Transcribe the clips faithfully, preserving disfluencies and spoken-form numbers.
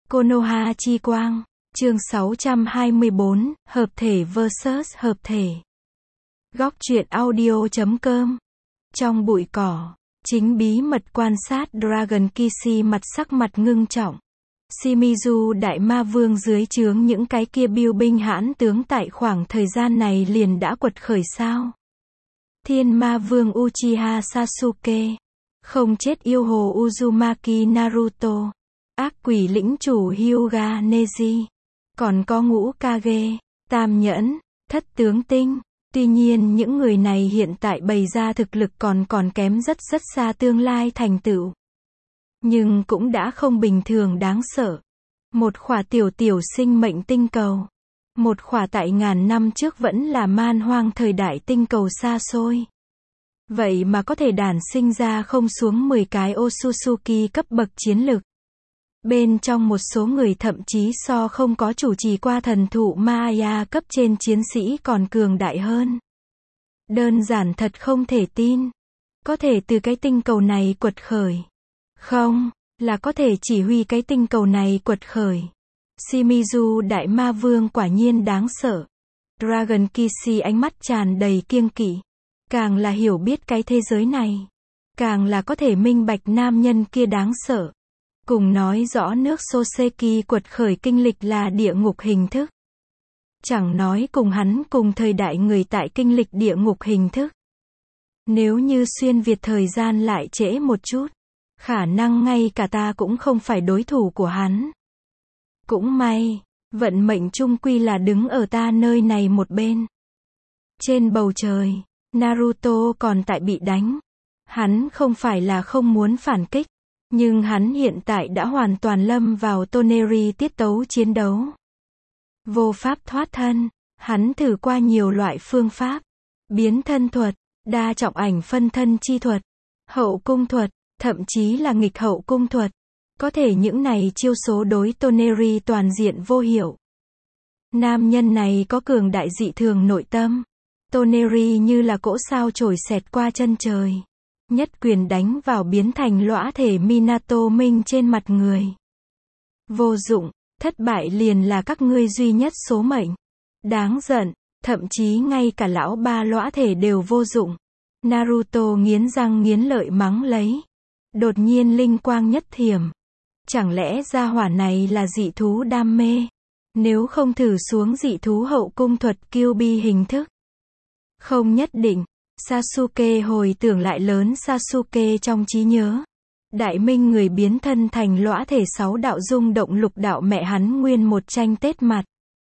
Konoha chi quang, chương sáu trăm hai mươi bốn, hợp thể versus hợp thể. Góc truyện audio chấm com. Trong bụi cỏ, chính bí mật quan sát Dragon Kishi mặt sắc mặt ngưng trọng. Shimizu đại ma vương dưới trướng những cái kia biêu binh hãn tướng tại khoảng thời gian này liền đã quật khởi sao? Thiên ma vương Uchiha Sasuke, không chết yêu hồ Uzumaki Naruto, ác quỷ lĩnh chủ Hyuga Neji, còn có ngũ Kage, tam nhẫn, thất tướng tinh. Tuy nhiên những người này hiện tại bày ra thực lực còn còn kém rất rất xa tương lai thành tựu. Nhưng cũng đã không bình thường đáng sợ. Một khỏa tiểu tiểu sinh mệnh tinh cầu. Một khỏa tại ngàn năm trước vẫn là man hoang thời đại tinh cầu xa xôi. Vậy mà có thể đản sinh ra không xuống mười cái Otsutsuki cấp bậc chiến lực. Bên trong một số người thậm chí so không có chủ trì qua thần thụ Maya cấp trên chiến sĩ còn cường đại hơn. Đơn giản thật không thể tin. Có thể từ cái tinh cầu này quật khởi. Không, là có thể chỉ huy cái tinh cầu này quật khởi. Shimizu đại ma vương quả nhiên đáng sợ. Dragon Kishi ánh mắt tràn đầy kiêng kỵ. Càng là hiểu biết cái thế giới này, càng là có thể minh bạch nam nhân kia đáng sợ. Cùng nói rõ nước Soseki quật khởi kinh lịch là địa ngục hình thức. Chẳng nói cùng hắn cùng thời đại người tại kinh lịch địa ngục hình thức. Nếu như xuyên Việt thời gian lại trễ một chút, khả năng ngay cả ta cũng không phải đối thủ của hắn. Cũng may, vận mệnh chung quy là đứng ở ta nơi này một bên. Trên bầu trời, Naruto còn tại bị đánh. Hắn không phải là không muốn phản kích, nhưng hắn hiện tại đã hoàn toàn lâm vào Toneri tiết tấu chiến đấu. Vô pháp thoát thân, hắn thử qua nhiều loại phương pháp. Biến thân thuật, đa trọng ảnh phân thân chi thuật, hậu cung thuật, thậm chí là nghịch hậu cung thuật. Có thể những này chiêu số đối Toneri toàn diện vô hiệu. Nam nhân này có cường đại dị thường nội tâm. Toneri như là cỗ sao chổi xẹt qua chân trời. Nhất quyền đánh vào biến thành lõa thể Minato Minh trên mặt người. Vô dụng, thất bại liền là các ngươi duy nhất số mệnh. Đáng giận, thậm chí ngay cả lão ba lõa thể đều vô dụng. Naruto nghiến răng nghiến lợi mắng lấy. Đột nhiên linh quang nhất thiểm. Chẳng lẽ gia hỏa này là dị thú đam mê? Nếu không thử xuống dị thú hậu cung thuật Kyuubi hình thức. Không nhất định. Sasuke hồi tưởng lại lớn Sasuke trong trí nhớ. Đại minh người biến thân thành lõa thể sáu đạo dung động lục đạo mẹ hắn nguyên một tranh tết mặt.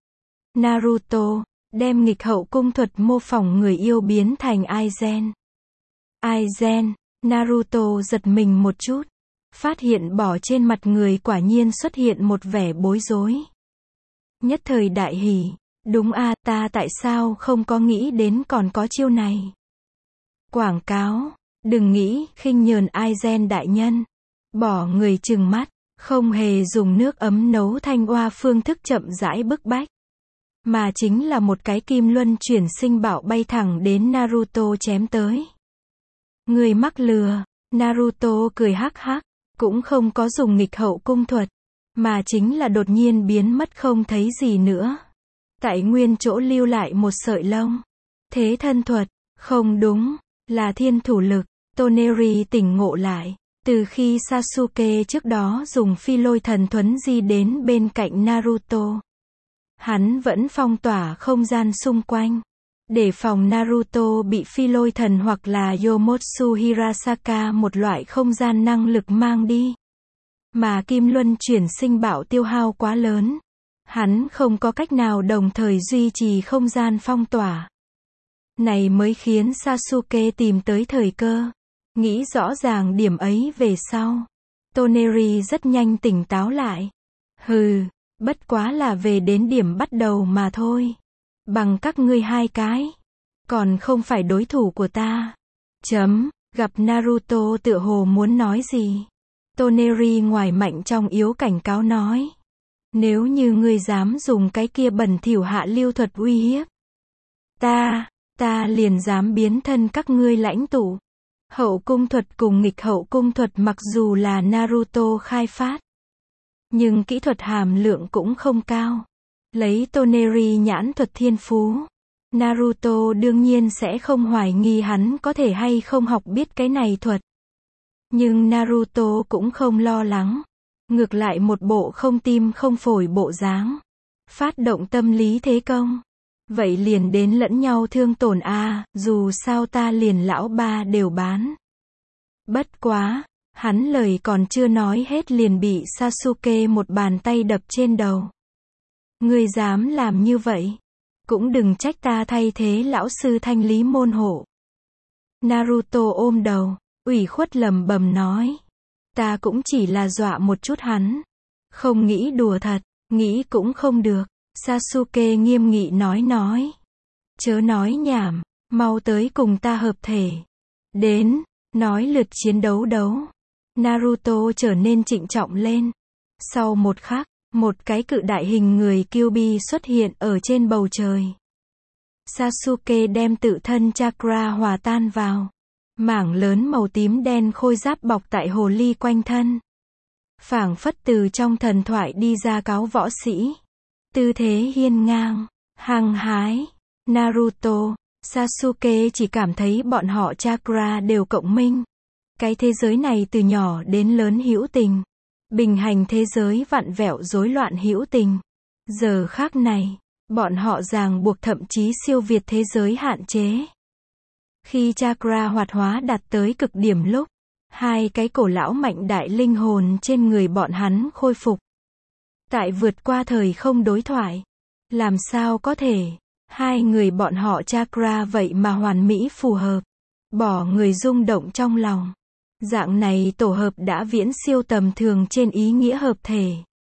Naruto, đem nghịch hậu cung thuật mô phỏng người yêu biến thành Aizen. Aizen, Naruto giật mình một chút. Phát hiện bỏ trên mặt người quả nhiên xuất hiện một vẻ bối rối. Nhất thời đại hỉ. Đúng a, ta tại sao không có nghĩ đến còn có chiêu này. Quảng cáo, đừng nghĩ khinh nhờn Aizen đại nhân. Bỏ người trừng mắt, không hề dùng nước ấm nấu thanh oa phương thức chậm rãi bức bách. Mà chính là một cái kim luân chuyển sinh bảo bay thẳng đến Naruto chém tới. Người mắc lừa, Naruto cười hắc hắc, cũng không có dùng nghịch hậu cung thuật, mà chính là đột nhiên biến mất không thấy gì nữa. Tại nguyên chỗ lưu lại một sợi lông. Thế thân thuật, không đúng, là thiên thủ lực. Toneri tỉnh ngộ lại, từ khi Sasuke trước đó dùng phi lôi thần thuấn di đến bên cạnh Naruto. Hắn vẫn phong tỏa không gian xung quanh, để phòng Naruto bị phi lôi thần hoặc là Yomotsu Hirasaka một loại không gian năng lực mang đi. Mà kim luân chuyển sinh bảo tiêu hao quá lớn. Hắn không có cách nào đồng thời duy trì không gian phong tỏa. Này mới khiến Sasuke tìm tới thời cơ. Nghĩ rõ ràng điểm ấy về sau. Toneri rất nhanh tỉnh táo lại. Hừ, bất quá là về đến điểm bắt đầu mà thôi. Bằng các ngươi hai cái. Còn không phải đối thủ của ta. Chấm, gặp Naruto tựa hồ muốn nói gì. Toneri ngoài mạnh trong yếu cảnh cáo nói. Nếu như ngươi dám dùng cái kia bẩn thỉu hạ lưu thuật uy hiếp. Ta, ta liền dám biến thân các ngươi lãnh tụ. Hậu cung thuật cùng nghịch hậu cung thuật mặc dù là Naruto khai phát. nhưng kỹ thuật hàm lượng cũng không cao. Lấy Toneri nhãn thuật thiên phú, Naruto đương nhiên sẽ không hoài nghi hắn có thể hay không học biết cái này thuật. Nhưng Naruto cũng không lo lắng. Ngược lại một bộ không tim không phổi bộ dáng. Phát động tâm lý thế công. Vậy liền đến lẫn nhau thương tổn a, dù sao ta liền lão ba đều bán. Bất quá, hắn lời còn chưa nói hết liền bị Sasuke một bàn tay đập trên đầu. Ngươi dám làm như vậy? Cũng đừng trách ta thay thế lão sư thanh lý môn hộ. Naruto ôm đầu, ủy khuất lẩm bẩm nói. Ta cũng chỉ là dọa một chút hắn. Không nghĩ đùa thật, nghĩ cũng không được. Sasuke nghiêm nghị nói nói. Chớ nói nhảm, mau tới cùng ta hợp thể. Đến, nói lượt chiến đấu đấu. Naruto trở nên trịnh trọng lên. Sau một khắc, một cái cự đại hình người Kyuubi xuất hiện ở trên bầu trời. Sasuke đem tự thân chakra hòa tan vào. Mảng lớn màu tím đen khôi giáp bọc tại hồ ly quanh thân. Phảng phất từ trong thần thoại đi ra cáo võ sĩ. Tư thế hiên ngang, hăng hái. Naruto, Sasuke chỉ cảm thấy bọn họ chakra đều cộng minh. Cái thế giới này từ nhỏ đến lớn hữu tình. Bình hành thế giới vặn vẹo rối loạn hữu tình. Giờ khắc này, bọn họ ràng buộc thậm chí siêu việt thế giới hạn chế. Khi chakra hoạt hóa đạt tới cực điểm lúc, hai cái cổ lão mạnh đại linh hồn trên người bọn hắn khôi phục. Tại vượt qua thời không đối thoại. Làm sao có thể, hai người bọn họ chakra vậy mà hoàn mỹ phù hợp. Bỏ người rung động trong lòng. Dạng này tổ hợp đã viễn siêu tầm thường trên ý nghĩa hợp thể.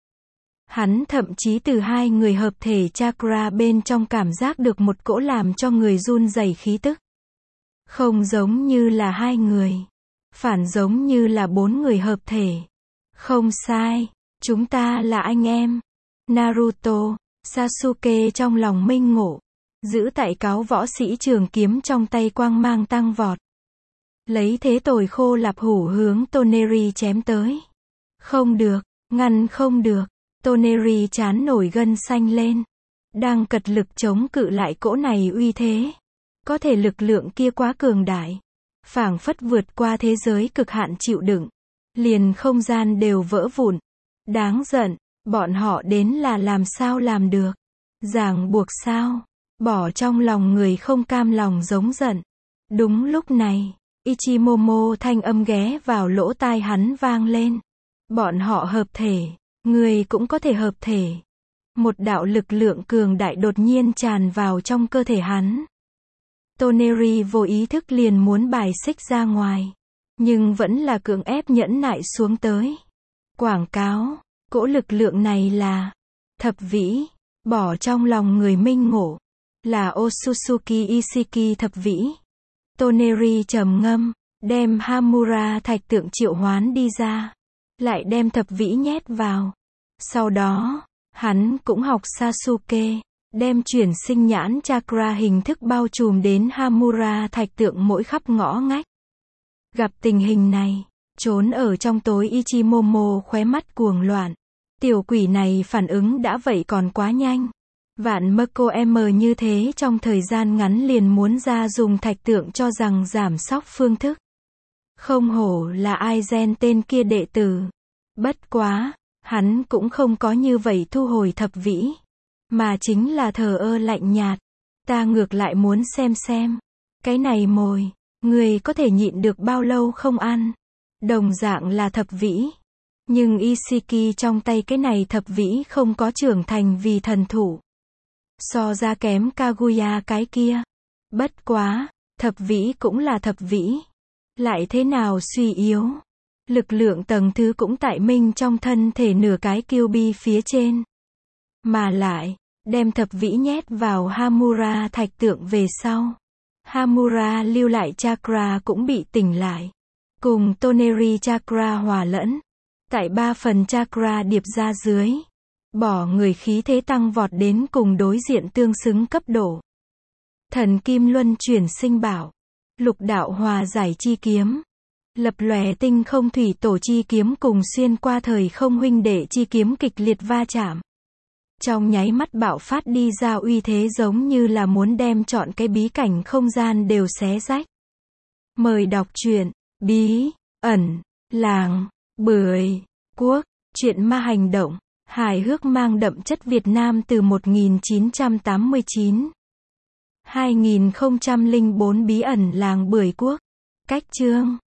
Hắn thậm chí từ hai người hợp thể chakra bên trong cảm giác được một cỗ làm cho người run rẩy khí tức. Không giống như là hai người. Phản giống như là bốn người hợp thể. Không sai, chúng ta là anh em. Naruto, Sasuke trong lòng minh ngộ. Giữ tại cáo võ sĩ trường kiếm trong tay quang mang tăng vọt. Lấy thế tồi khô lạp hủ hướng Toneri chém tới. Không được, ngăn không được. Toneri chán nổi gân xanh lên. Đang cật lực chống cự lại cỗ này uy thế. Có thể lực lượng kia quá cường đại. Phảng phất vượt qua thế giới cực hạn chịu đựng. Liền không gian đều vỡ vụn. Đáng giận, bọn họ đến là làm sao làm được. Ràng buộc sao. Bỏ trong lòng người không cam lòng giống giận. Đúng lúc này, Ichimomo thanh âm ghé vào lỗ tai hắn vang lên. Bọn họ hợp thể, người cũng có thể hợp thể. Một đạo lực lượng cường đại đột nhiên tràn vào trong cơ thể hắn. Toneri vô ý thức liền muốn bài xích ra ngoài. Nhưng vẫn là cưỡng ép nhẫn nại xuống tới. Quảng cáo, cỗ lực lượng này là thập vĩ, bỏ trong lòng người minh ngộ. Là Otsutsuki Ishiki thập vĩ. Toneri trầm ngâm, đem Hamura thạch tượng triệu hoán đi ra. Lại đem thập vĩ nhét vào. Sau đó, hắn cũng học Sasuke, đem chuyển sinh nhãn chakra hình thức bao trùm đến Hamura thạch tượng mỗi khắp ngõ ngách. Gặp tình hình này, trốn ở trong tối Ichimomo khóe mắt cuồng loạn. Tiểu quỷ này phản ứng đã vậy còn quá nhanh. Vạn mơ cô em như thế trong thời gian ngắn liền muốn ra dùng thạch tượng cho rằng giảm sóc phương thức. Không hổ là Aizen tên kia đệ tử. Bất quá, hắn cũng không có như vậy thu hồi thập vĩ. Mà chính là thờ ơ lạnh nhạt. Ta ngược lại muốn xem xem. Cái này mồi, người có thể nhịn được bao lâu không ăn. Đồng dạng là thập vĩ. Nhưng Ishiki trong tay cái này thập vĩ không có trưởng thành vì thần thủ. So ra kém Kaguya cái kia. Bất quá, thập vĩ cũng là thập vĩ. Lại thế nào suy yếu. Lực lượng tầng thứ cũng tại minh trong thân thể nửa cái Kyuubi phía trên. Mà lại, đem thập vĩ nhét vào Hamura thạch tượng về sau. Hamura lưu lại chakra cũng bị tỉnh lại. Cùng Toneri chakra hòa lẫn. Tại ba phần chakra điệp ra dưới. Bỏ người khí thế tăng vọt đến cùng đối diện tương xứng cấp độ. Thần Kim Luân chuyển sinh bảo. Lục đạo hòa giải chi kiếm. Lập lòe tinh không thủy tổ chi kiếm cùng xuyên qua thời không huynh đệ chi kiếm kịch liệt va chạm. Trong nháy mắt bạo phát đi ra uy thế giống như là muốn đem trọn cái bí cảnh không gian đều xé rách. Mời đọc truyện Bí ẩn làng Bưởi Quốc, truyện ma hành động, hài hước mang đậm chất Việt Nam từ một nghìn chín trăm tám mươi chín. hai nghìn không trăm lẻ bốn Bí ẩn làng Bưởi Quốc. Cách chương